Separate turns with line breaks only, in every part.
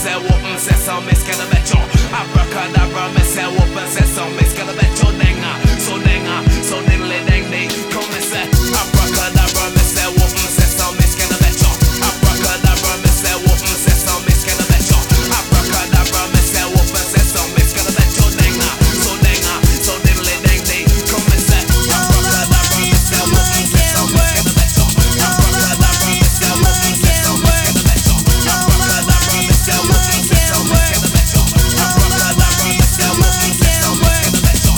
say open sesame, skelebecho. Abracadabra, me say open sesame, skelebecho. Denga, so diddly dang day. Come and say abracadabra, me say open sesame, skelebecho. Abracadabra, me say open sesame, skelebecho. Abracadabra, me say open sesame, skelebecho. Denga, so diddly dang day. Come and say abracadabra, me say open sesame, skelebecho. Abracadabra, me say open sesame, skelebecho. Abracadabra, me say open sesame, skelebecho. Abracadabra, me say open sesame, skelebecho.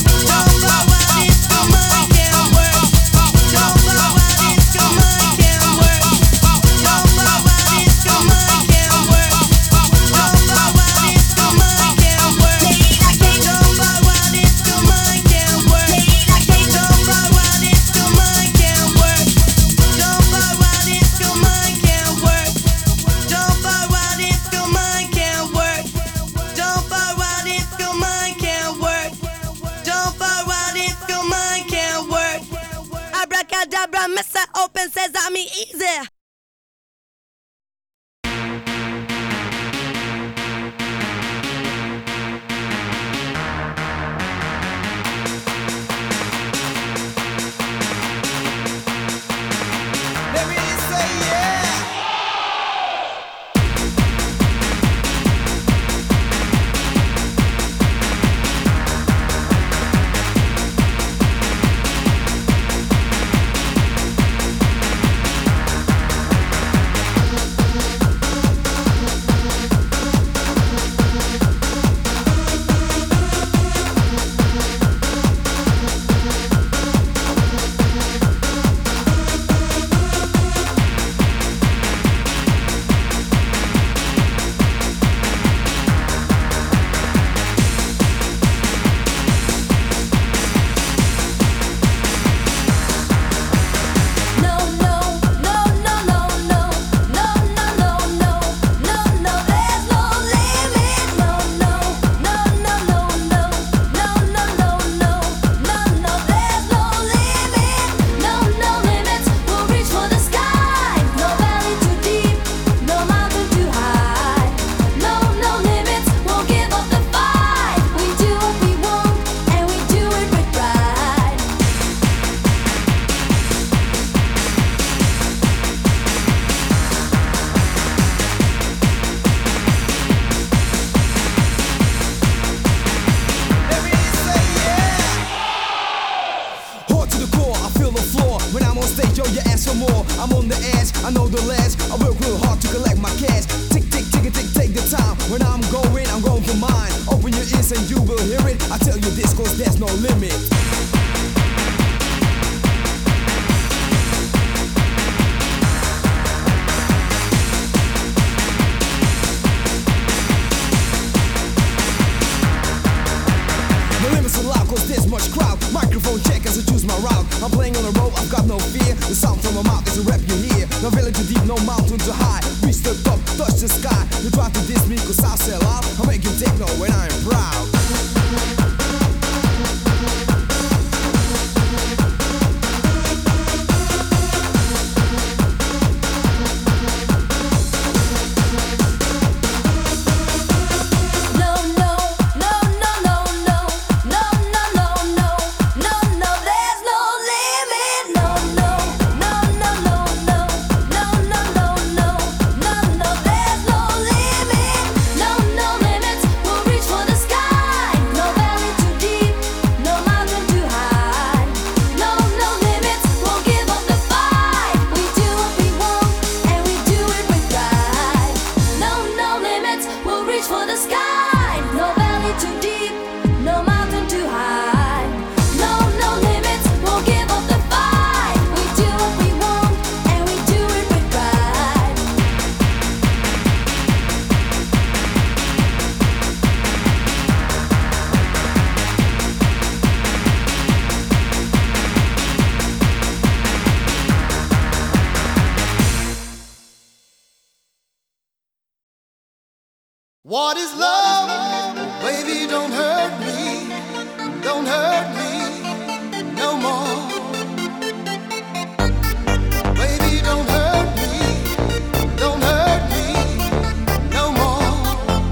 Abracadabra, Mr. Open Sesame, easy.
I'm on the edge, I know the ledge. I work real hard to collect my cash. Tick, tick, tick, tick, take the time. When I'm going for mine. Open your ears and you will hear it. I tell you this cause there's no limit. No limits allowed cause there's much crowd. Microphone check as I choose my route. I'm playing on the road, I've got no fear. The sound from my mouth is a rap you hear. No valley too deep, no mountain too high. Reach the top, touch the sky. You try to diss me cause I'll sell out. I'm making techno when I'm proud.
What is love? Baby, don't hurt me. Don't hurt me no more. Baby, don't hurt me. Don't hurt me no more.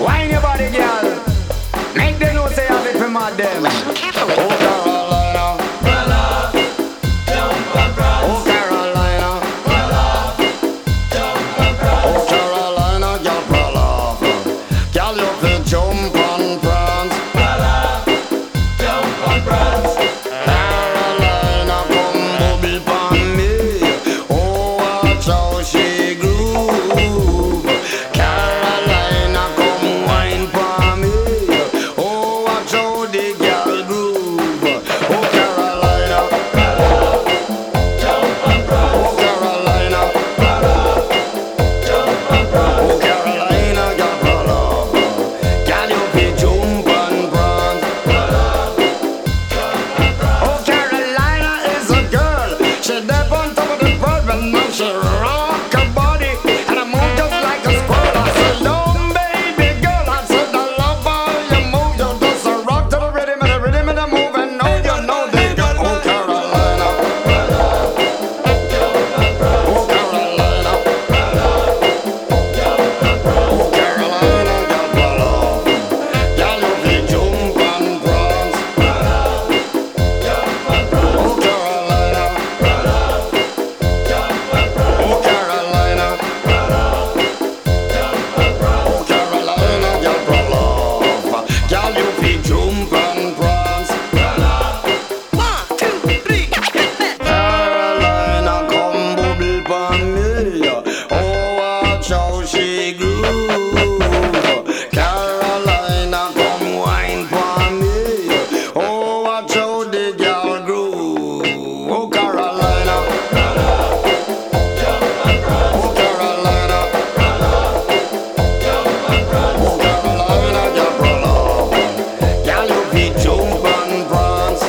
Wine your body, girl. Make them know say have it for mad them. Oh, Carolina. Oh, Carolina. Oh, Carolina, girl, pull off. Girl, you can jump and prance. Carolina, come booby pon me. Oh, watch how she groove. Carolina, come wine pon me. Oh, watch how the girl groove. Oh, Carolina. Oh, Carolina. Oh, Carolina, girl, pull off. Girl, you can jump and prance. Oh, Carolina is a girl. She dead on top of the world, but now she rock her body and I move just like a squirrel. I said, "Don't baby girl," I said, "I love how you move. You just a rock to the rhythm and the move, and know you know they got." Oh, Carolina. Oh, Carolina. Oh, Carolina, girl, pull off. Girl, you can jump and prance. Oh, Carolina. Oh, Carolina. Oh, Carolina, girl, pull off. Girl, you can jump and prance.
1, 2, 3,
Carolina, come bubble pon me. Oh, watch how she groove. Carolina, come wine pon me. Oh, watch how the girl groove. Oh, Carolina. Oh, Carolina. Oh, Carolina, girl, pull off. Girl, you can jump and prance.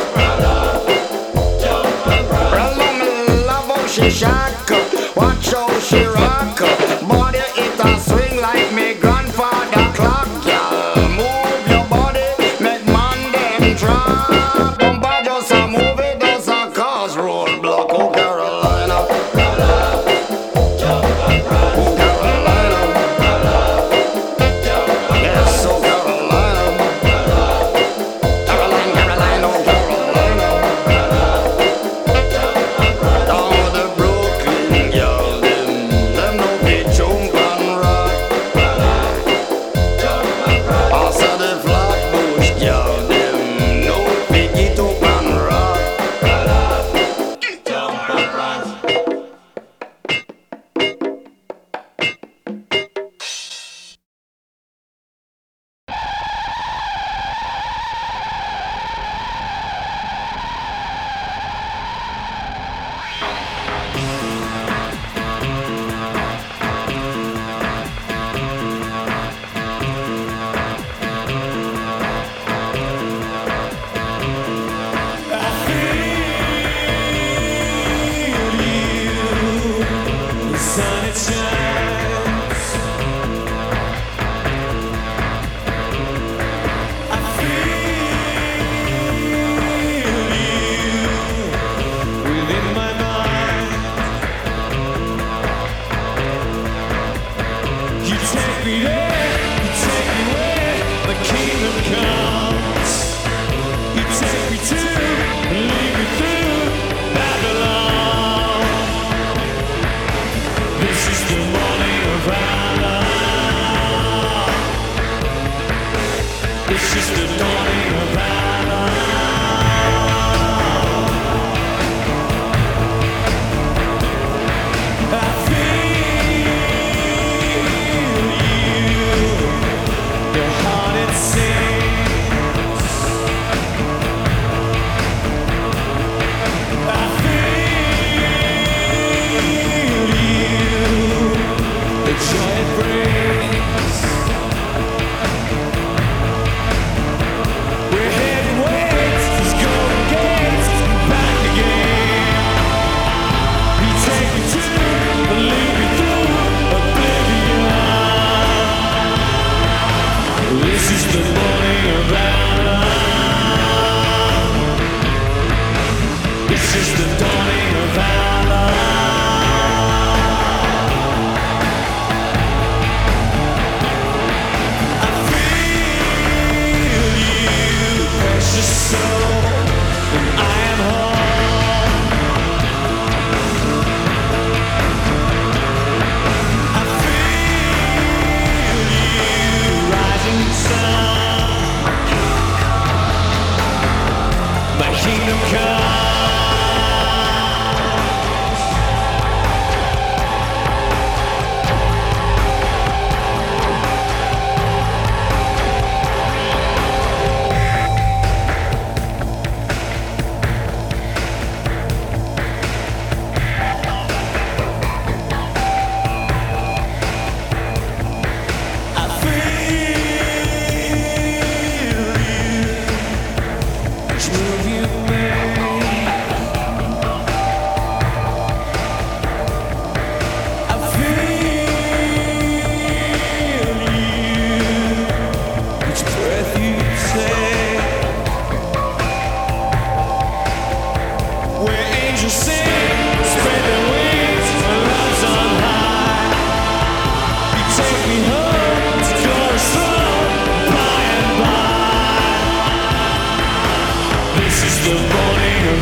Well, me love how she shock. Watch how she rock. Body it a swing like me grandfather clock. Girl, move your body, make man them drop. Bumper just a move it, does a cause roadblock. Oh, Carolina. Oh, Carolina. Yes, oh, Carolina. Caroline, Caroline, oh, Carolina. Down the Brooklyn, girl, them no be jump and rock. Also the Flatbush, girl, them no be get up and rock.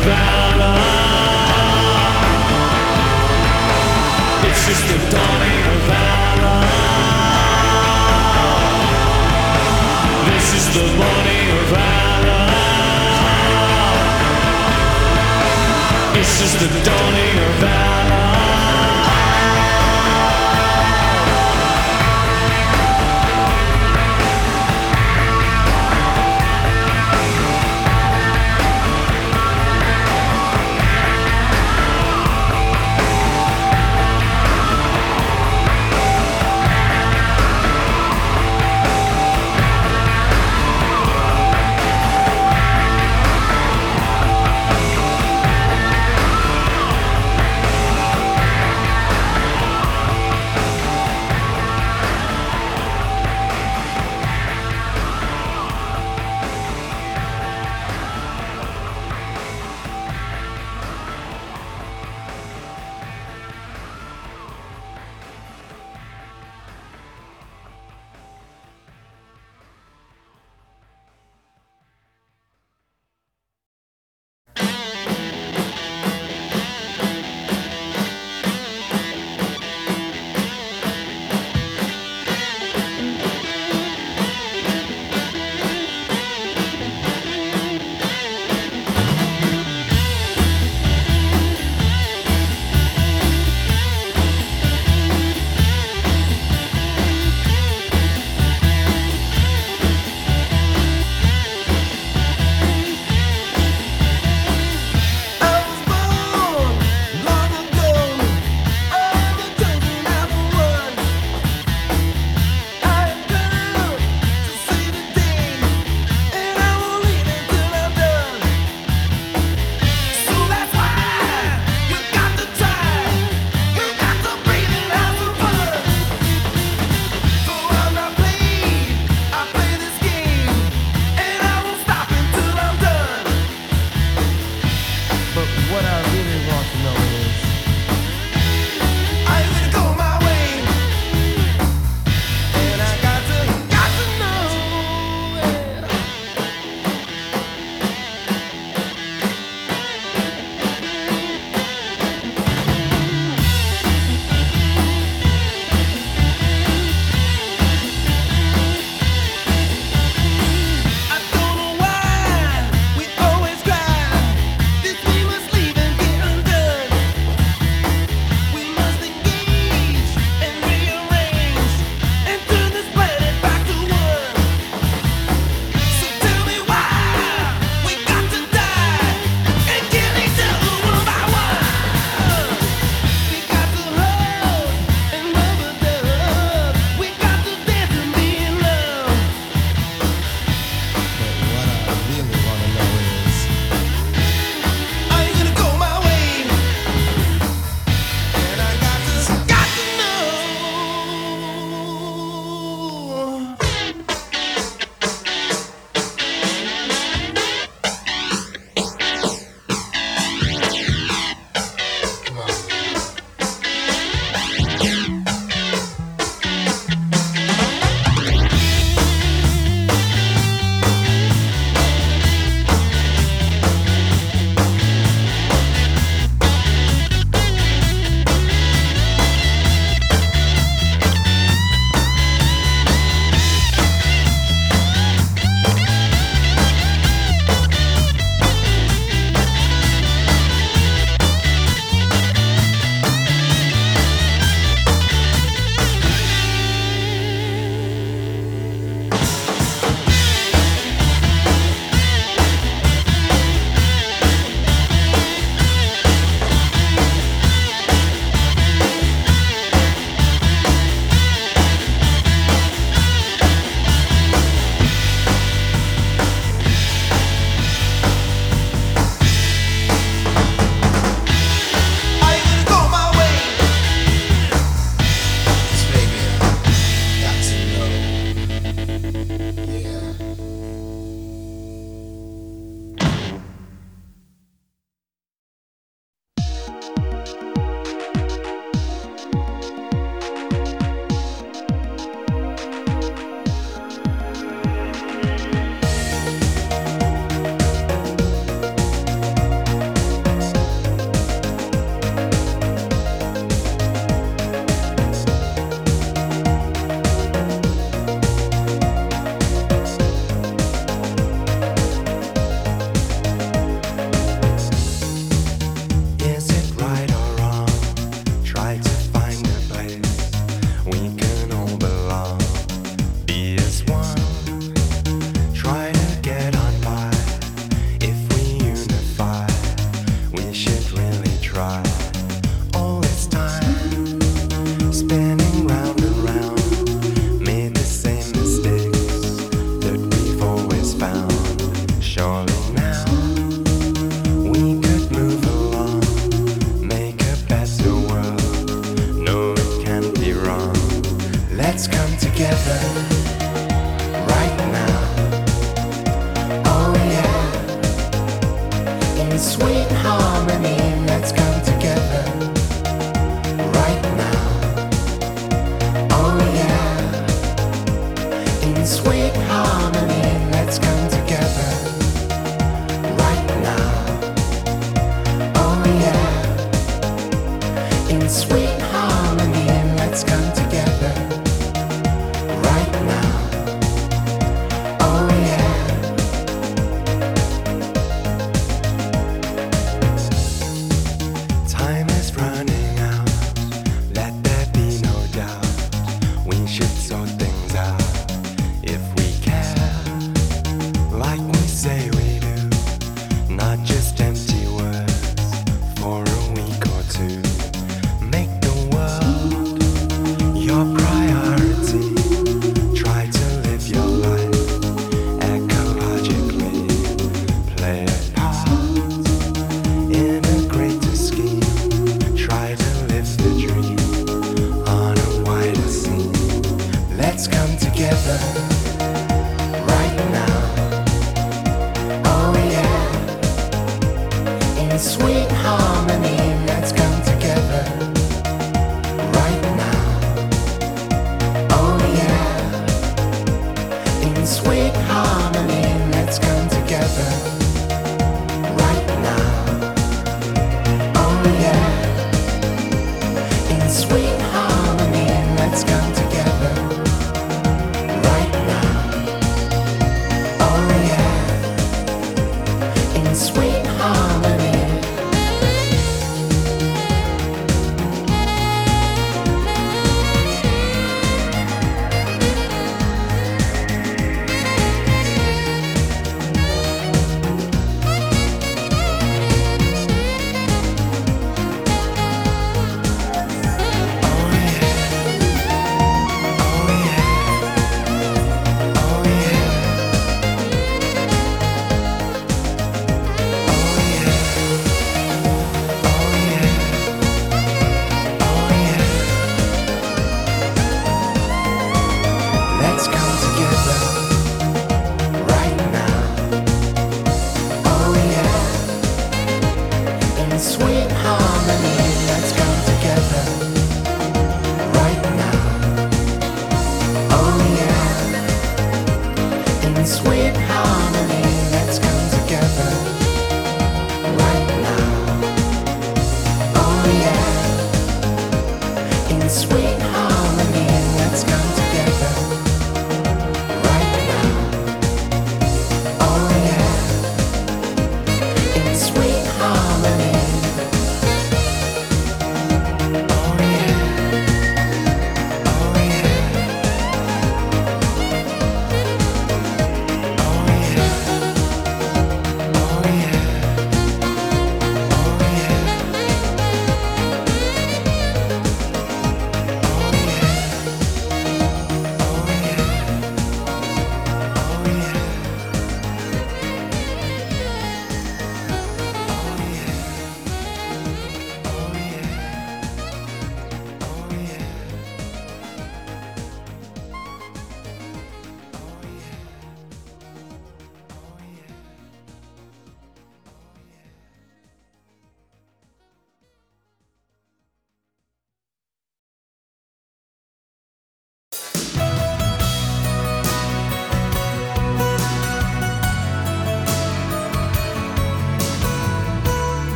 valor. It's just the dawning of valor. This is the morning of valor. It's just the dawning of valor.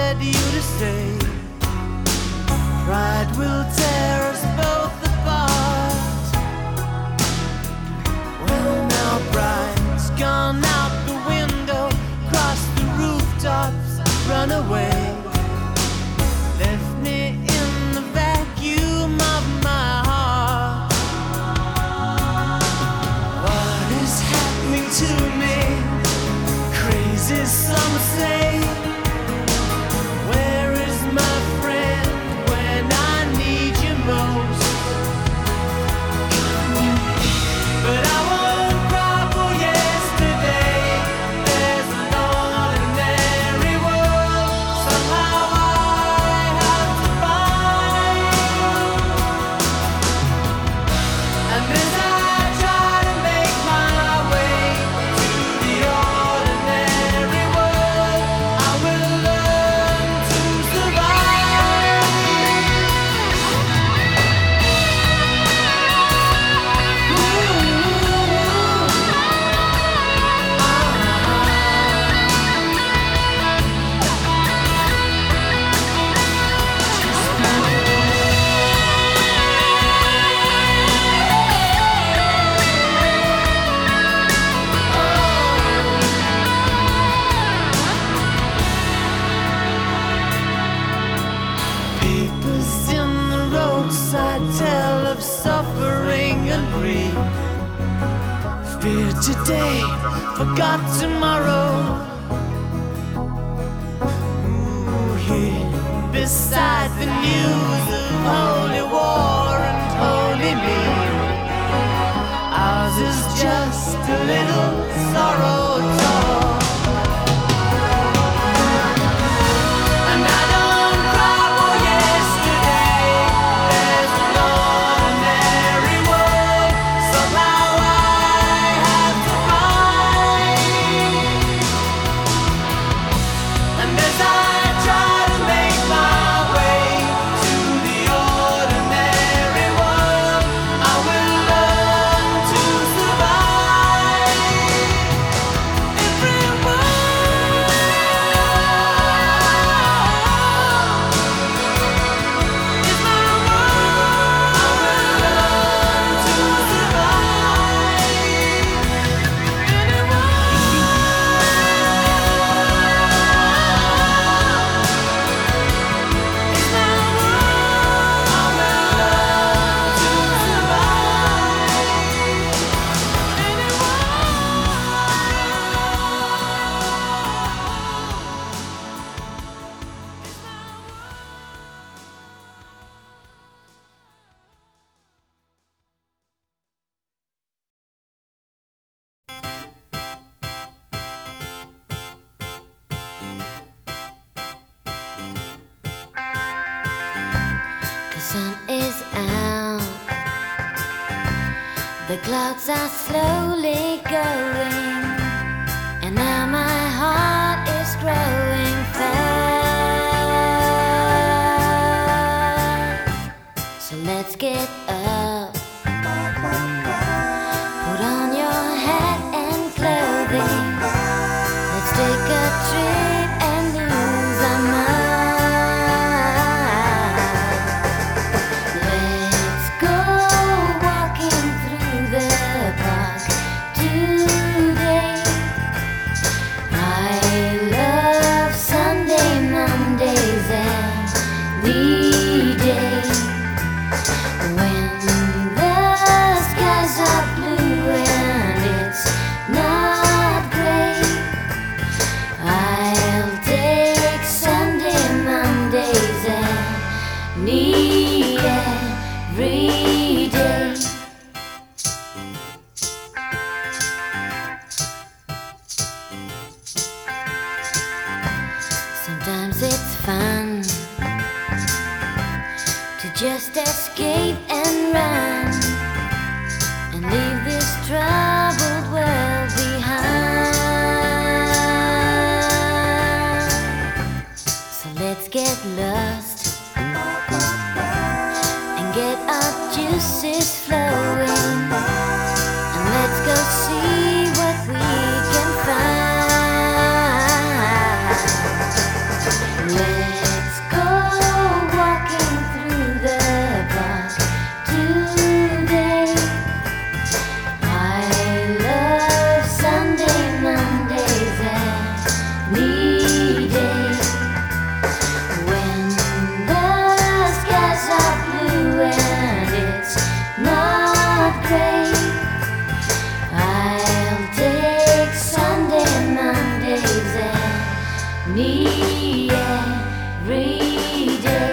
wanted you to stay. Pride will tear us both apart. Well, now pride's gone out the window, cross the rooftops, run away. Left me in the vacuum of my heart. What is happening to me? Crazy, some say. Where is my friend when I need you most? But I won't cry for yesterday. There's an ordinary world somehow I have to find. And as I try to make my way to the ordinary world, I will learn to survive. Papers in the roadside tell of suffering and grief. Fear today, forgot tomorrow. Ooh, here beside the news of holy war and holy me, ours is just a little sorrow talk. And I don't cry for yesterday. There's an ordinary world somehow I have to find. And as I try to make my way to the ordinary world, I will learn to survive. Everyone. Is my world. I will learn to survive. Anyone. Is my world. I will learn to survive.
The sun is out, the clouds are slowly going, and now my heart is growing fast. So let's get up, put on your hat and clothing. Let's take a trip and lose our mind. Let's go walking through the park today. I love Sunday, Mondays, every day. When the skies are blue and it's not gray, I'll take Sunday, Mondays, any every day. Sometimes it's fun to just escape and run and leave this troubled world behind. So let's get lost and get our juices flowing, and let's go see what we can find. Let's go walking through the park today. I love Sunday, Mondays, any day. When the skies are blue and it's not gray, I'll take Sunday, Mondays, any every day.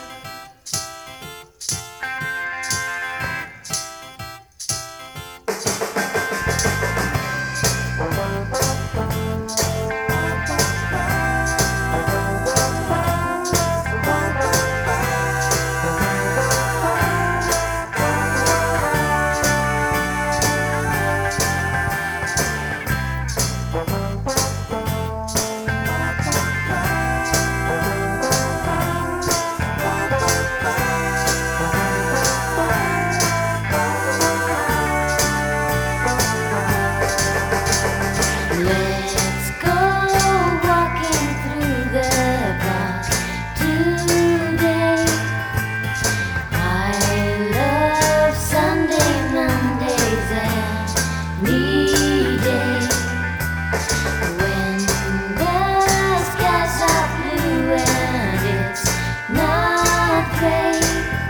Let's go walking through the park today. I love Sunday, Mondays, any day. When the skies are blue and it's not gray,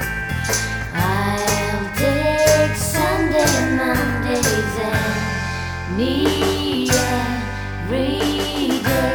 I'll take Sunday, Mondays, any every day.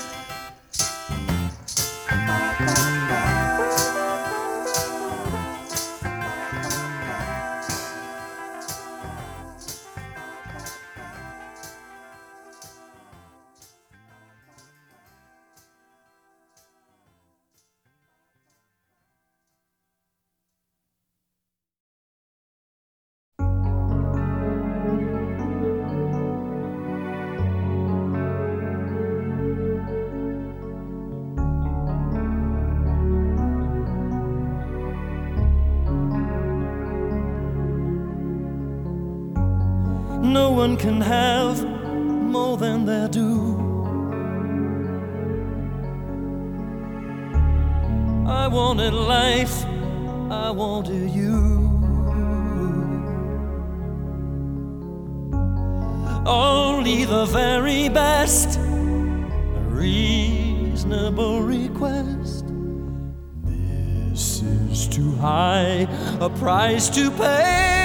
No one can have more than they're due. I wanted life, I wanted you. Only the very best, a reasonable request. This is too high a price to pay.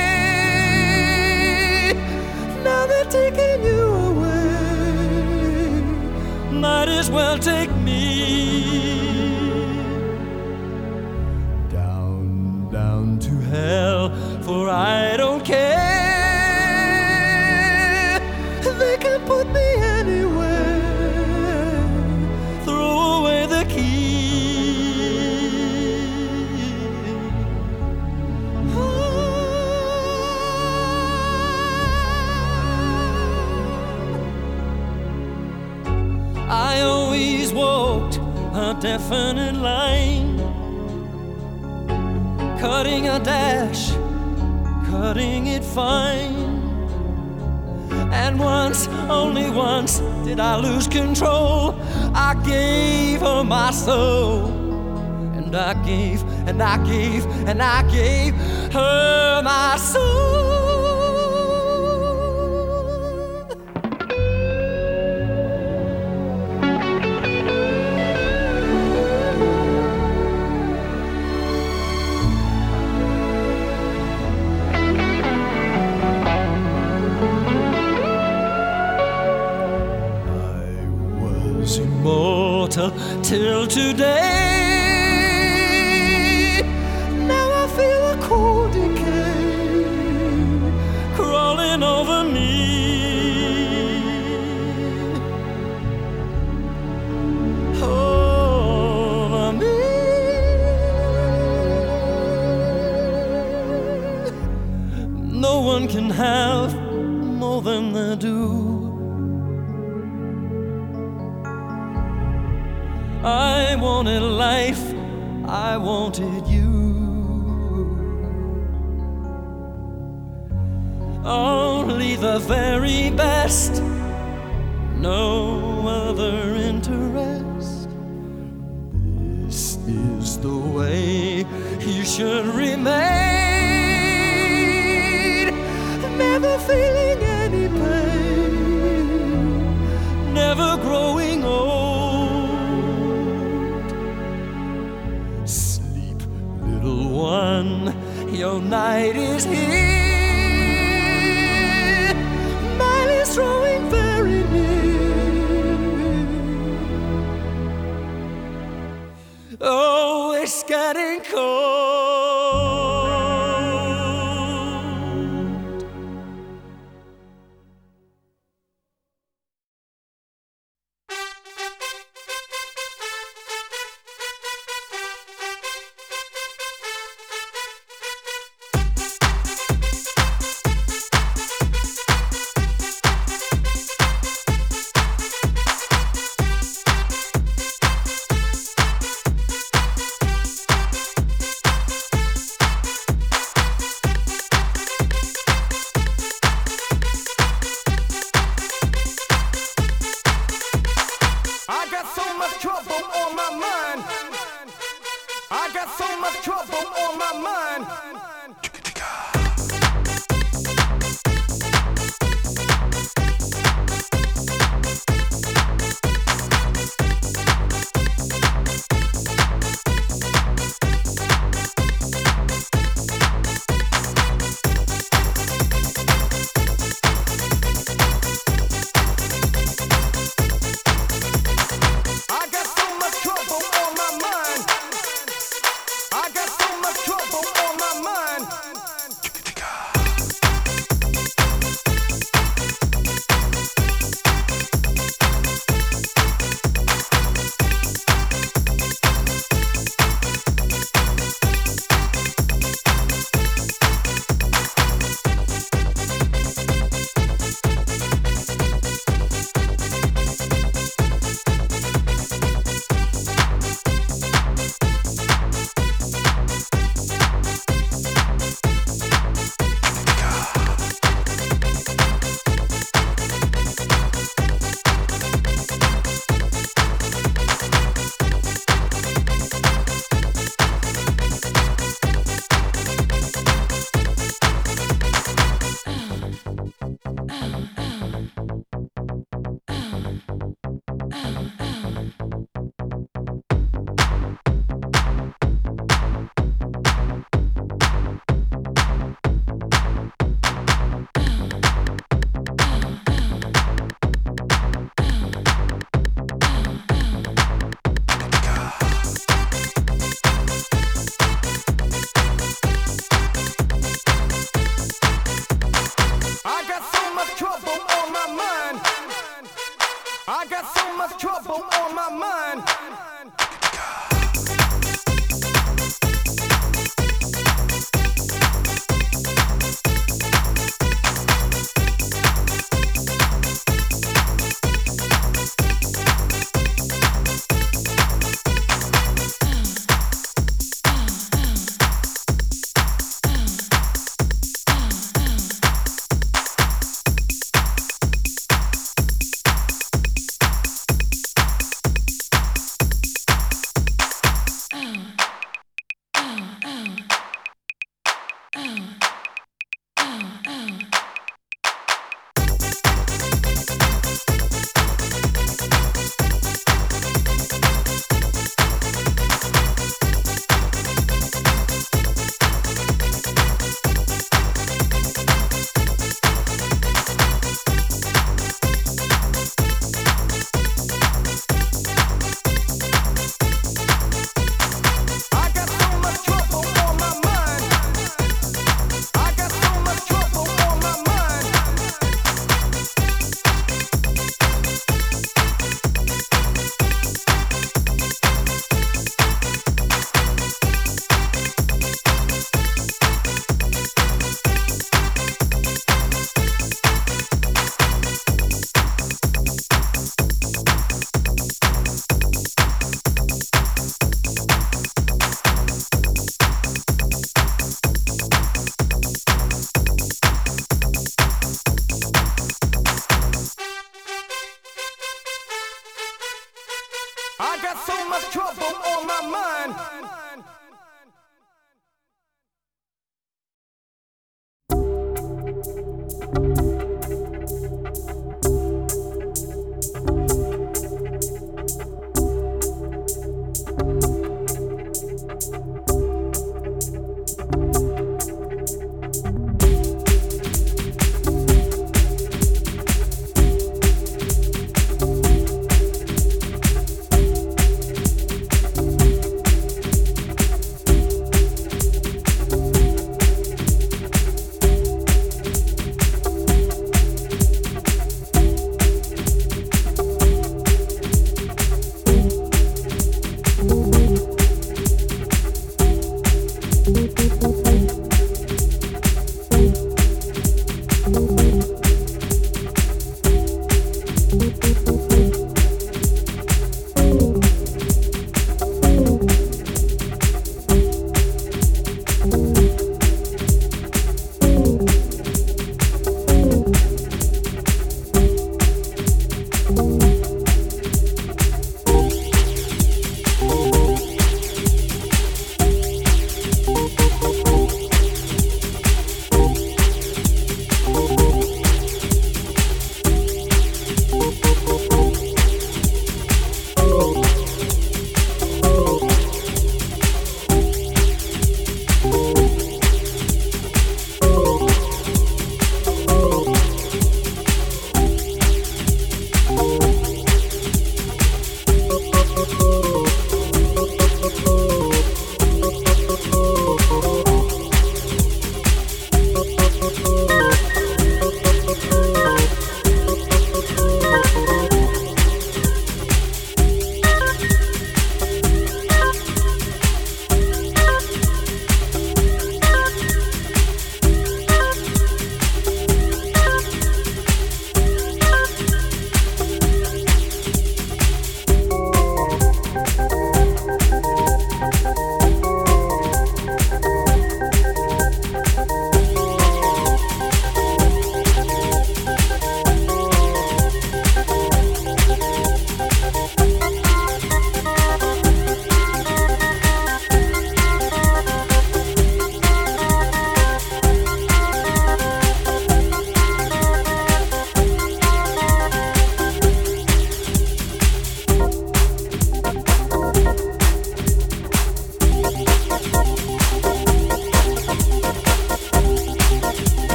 Now they're taking you away, might as well take me down, down to hell, for I don't care. They can put me anywhere, throw away the key. I always walked a definite line, cutting a dash, cutting it fine. And once, only once, did I lose control. I gave her my soul, and I gave, and I gave, and I gave her my soul. Immortal till today. Now I feel a cold decay crawling over me. Over me. No one can have more than they do. I wanted life, I wanted you. Only the very best, no other interest. is the way you should remain. Never feeling any pain, never growing old. Sleep, little one, your night is here. Mine is drawing very near. Oh, it's getting cold.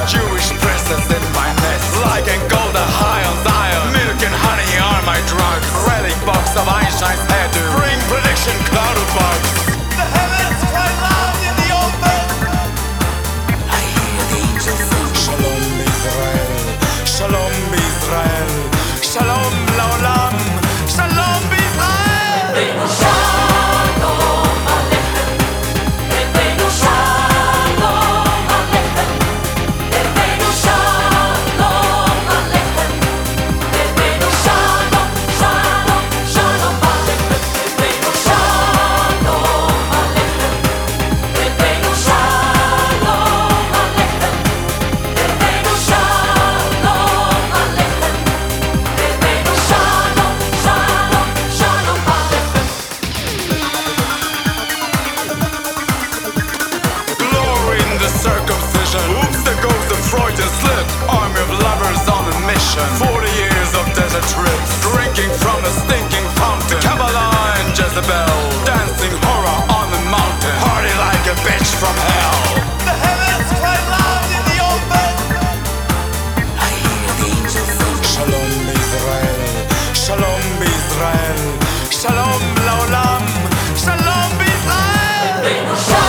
Jewish princess in my nest. Like and gold high on Zion. Milk and honey are my drugs. Relic box of Einstein's hairdo. Spring prediction cloud of bugs. The heavens cry loud in the open. I hear the angels sing. Shalom Israel. Shalom Israel. Shalom Laolam. Shalom Israel. Oops, there goes the Freudian slip. Army of lovers on a mission. 40 years of desert trips. Drinking from a stinking fountain. Kabbalah and Jezebel. Dancing horror on the mountain. Party like a bitch from hell. The heavens cry loud in the open. I hear the angels sing. Shalom Israel. Shalom Israel. Shalom Laolam. Shalom Israel.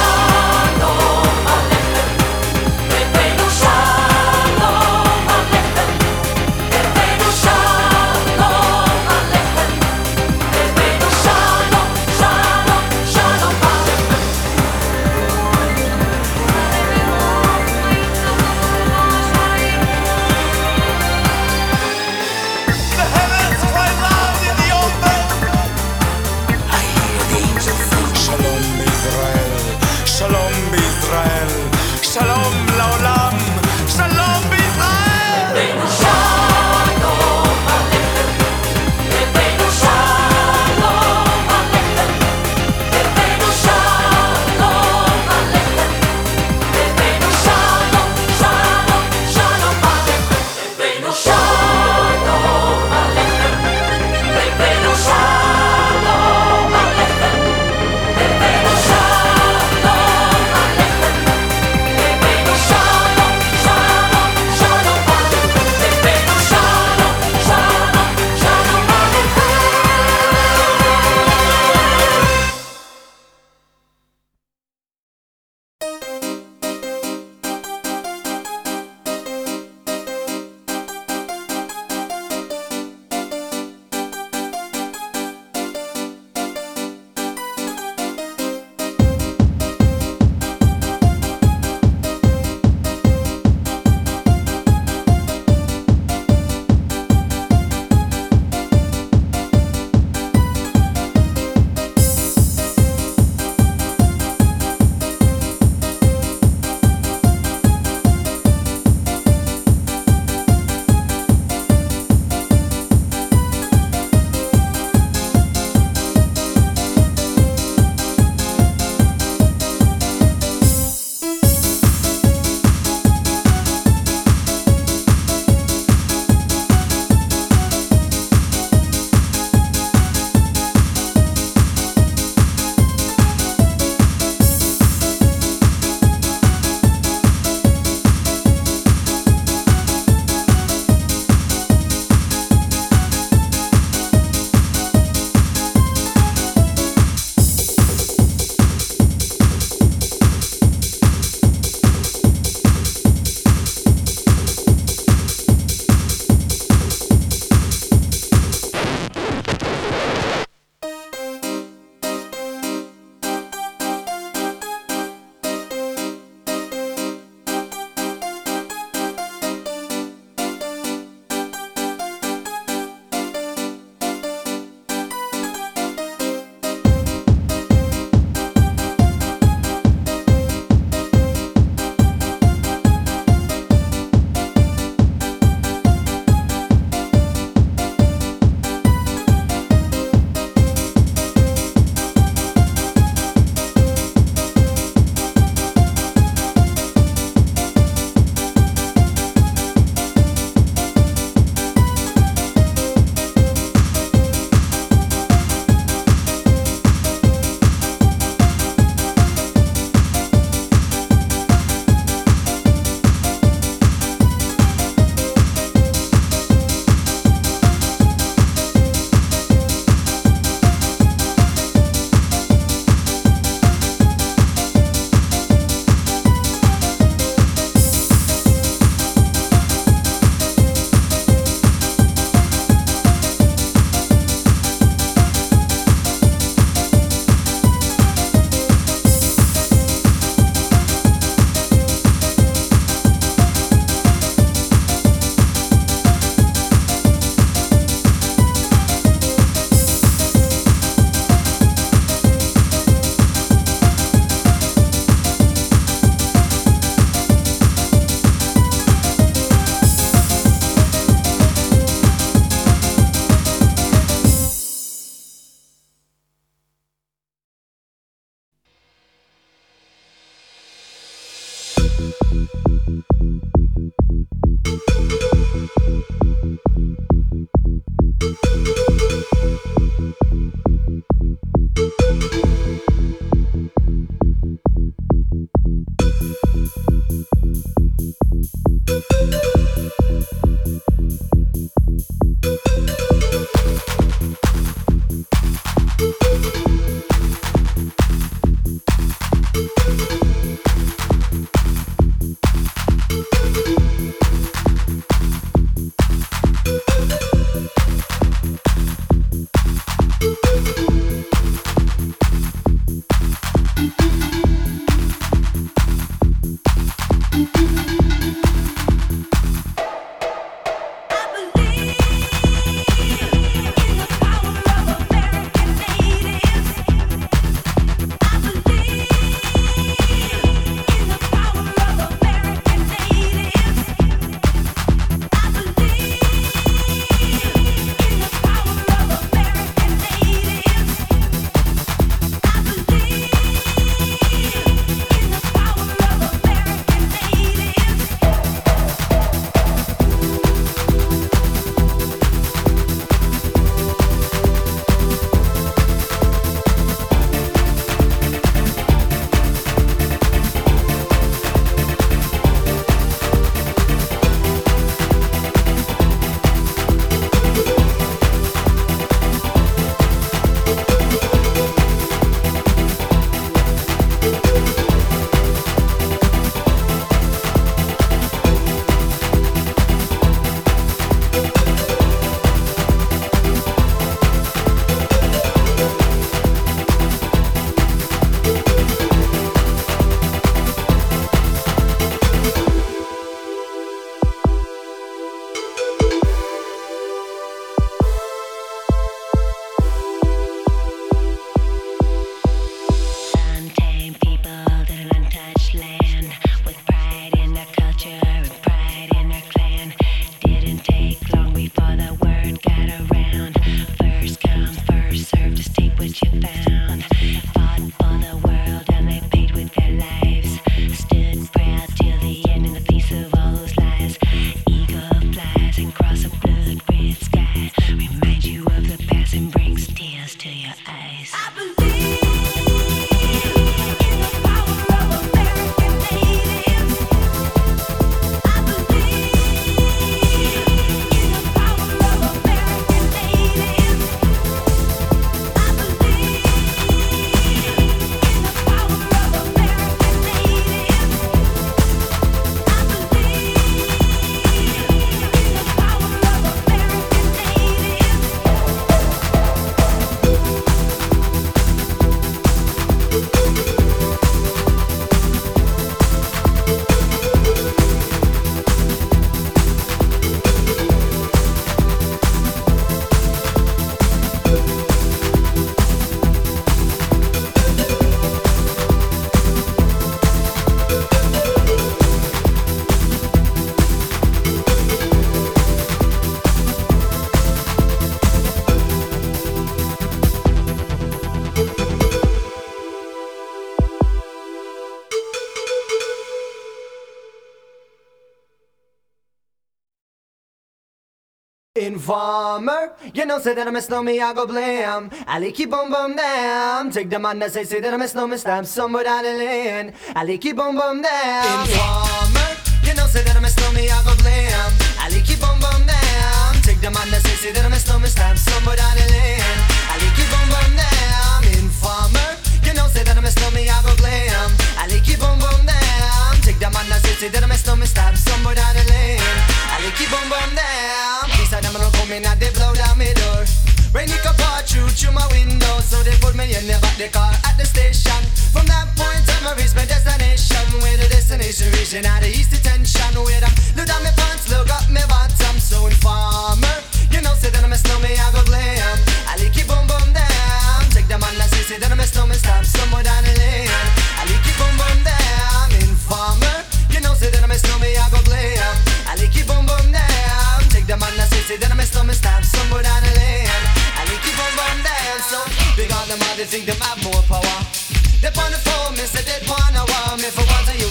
Informer, you know say that I miss no me, I go blame. Ali keep boom boom damn. Take the man that say that I miss no me, stamp somewhere down the lane. Ali keep boom boom damn. Informer, you know say that I miss no me, I go blame. Ali keep boom boom damn. Take the man that say that I miss no me, stamp somewhere down the lane. Ali keep boom boom damn. Informer, you know say that I miss no me, I go blame. Ali keep boom boom damn. Take the man that say that I miss no me, stamp somewhere down the lane. Ali keep boom boom damn. Them don't come in and they blow down my door. Rain it can pour through my window, so they put me in the back the car at the station. From that point on I reach my destination, where the destination reaching out the east detention. Where I look down my pants, look up my bottom. So informer, you know say that I miss no me, I go blame. Ali keep boom boom down. Take the man that say that I miss no me, stop somewhere down the lane. Ali keep boom boom down. Informer, you know say that I miss no me, I go blame. Ali keep boom boom down. Take the man that say that I miss no me, stop somewhere down the lane. Ali keep boom boom down. So big on them all, they think them have more power. They on the phone, me say they wanna war me. For once I use it, once I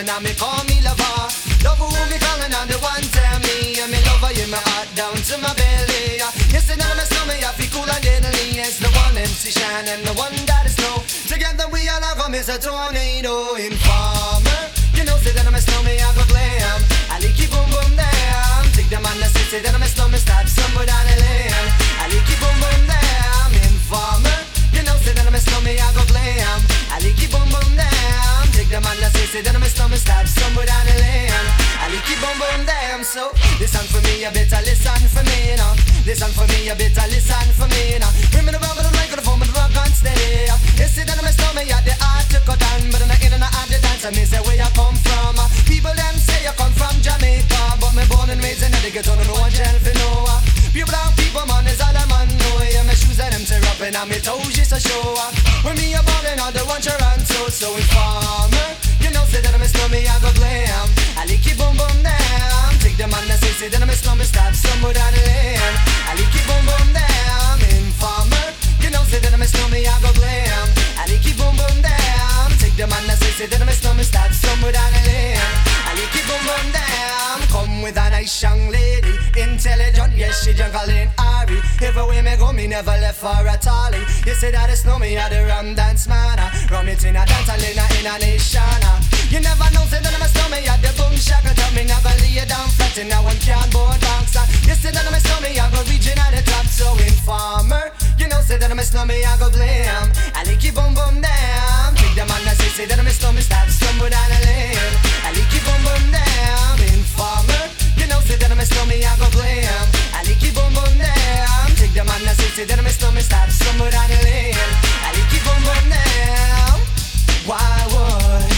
so now me call me lover. Love who me calling on the one tell me, and me lover in my heart down to my belly. Yes, and now me stomach, I feel cool and deadly. It's the one MC Shine and the one that is snow. Together we all are come as a tornado. Informer, you know, say that I'm a snowman, I go glam. I like keep boom boom damn. Take them on the say that I'm a snowman, stop somewhere down the lane. I like keep boom boom damn. Informer, you know, say that I'm a snowman, I go glam. I like keep boom boom damn. Take them on the say that I'm a snowman, stop somewhere down the lane. I like keep boom boom damn. So listen for me, you better listen for me now. Listen for me, you better listen for me now. Women around with the microphone, but the rock on steady. You see that I'm a snowman, yeah, the art to cut down, but I'm not in and out the dance. I mean, say where you come from. People them say you come from Jamaica, but me born and raised in the ghetto, no one tell for no. Pure brown people, man, is all I'm on. No, yeah, my shoes and them tear up and my toes just a show. When me a ballin', all the one Toronto, so informer. You know, say that I'm a snowman, I go glam. I like it boom boom damn. Take them on the say that I'm a snowman, stop somewhere down the lane. I like it boom boom damn. Informer. You know, say that I'm a snowman, I go glam. I like it boom boom damn. Take them on the say that I'm a snowman, stop somewhere down the lane. I like it boom boom damn. Come with a nice young lady, intelligent, yes, she jungle in Ari. Everywhere me go, me never left for a tally. You say that it's me, I the rum dance man. Rum it in a dance, I in a nation. You never know, say that I'm a snowman, I the boom shaka. Tell me never lay you down flat in a one cardboard box. You say that I'm a snowman, I go reaching at the top. So informer, you know, say that I'm a snowman, I go blame. I like it boom boom damn. Take them on the say that I'm a snowman, stop stumble down the lane. I like it boom boom damn. Informer, you know, say that I'm a snowman, I go blame. I like it boom boom damn. Take them on the say that I'm a snowman, stop stumble down the lane. I like it boom boom damn. Why would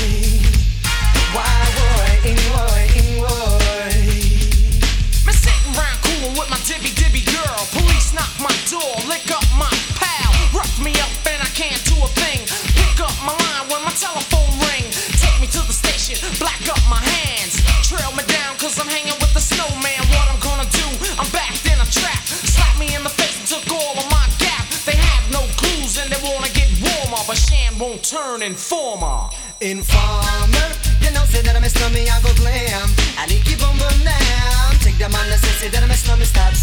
Me sitting round coolin' with my dibby girl. Police knock my door, lick up my pal. Rough me up and I can't do a thing. Pick up my line when my telephone ring. Take me to the station, black up my hands. Trail me down cause I'm hanging with the snowman. What I'm gonna do, I'm backed in a trap. Slap me in the face and took all of my gap. They have no clues and they wanna get warmer, but Shan won't turn informer.
Informer, you know, say that I'm a snowman, I go glam. I like it boom boom damn. Take them on the say that I'm a snowman, stop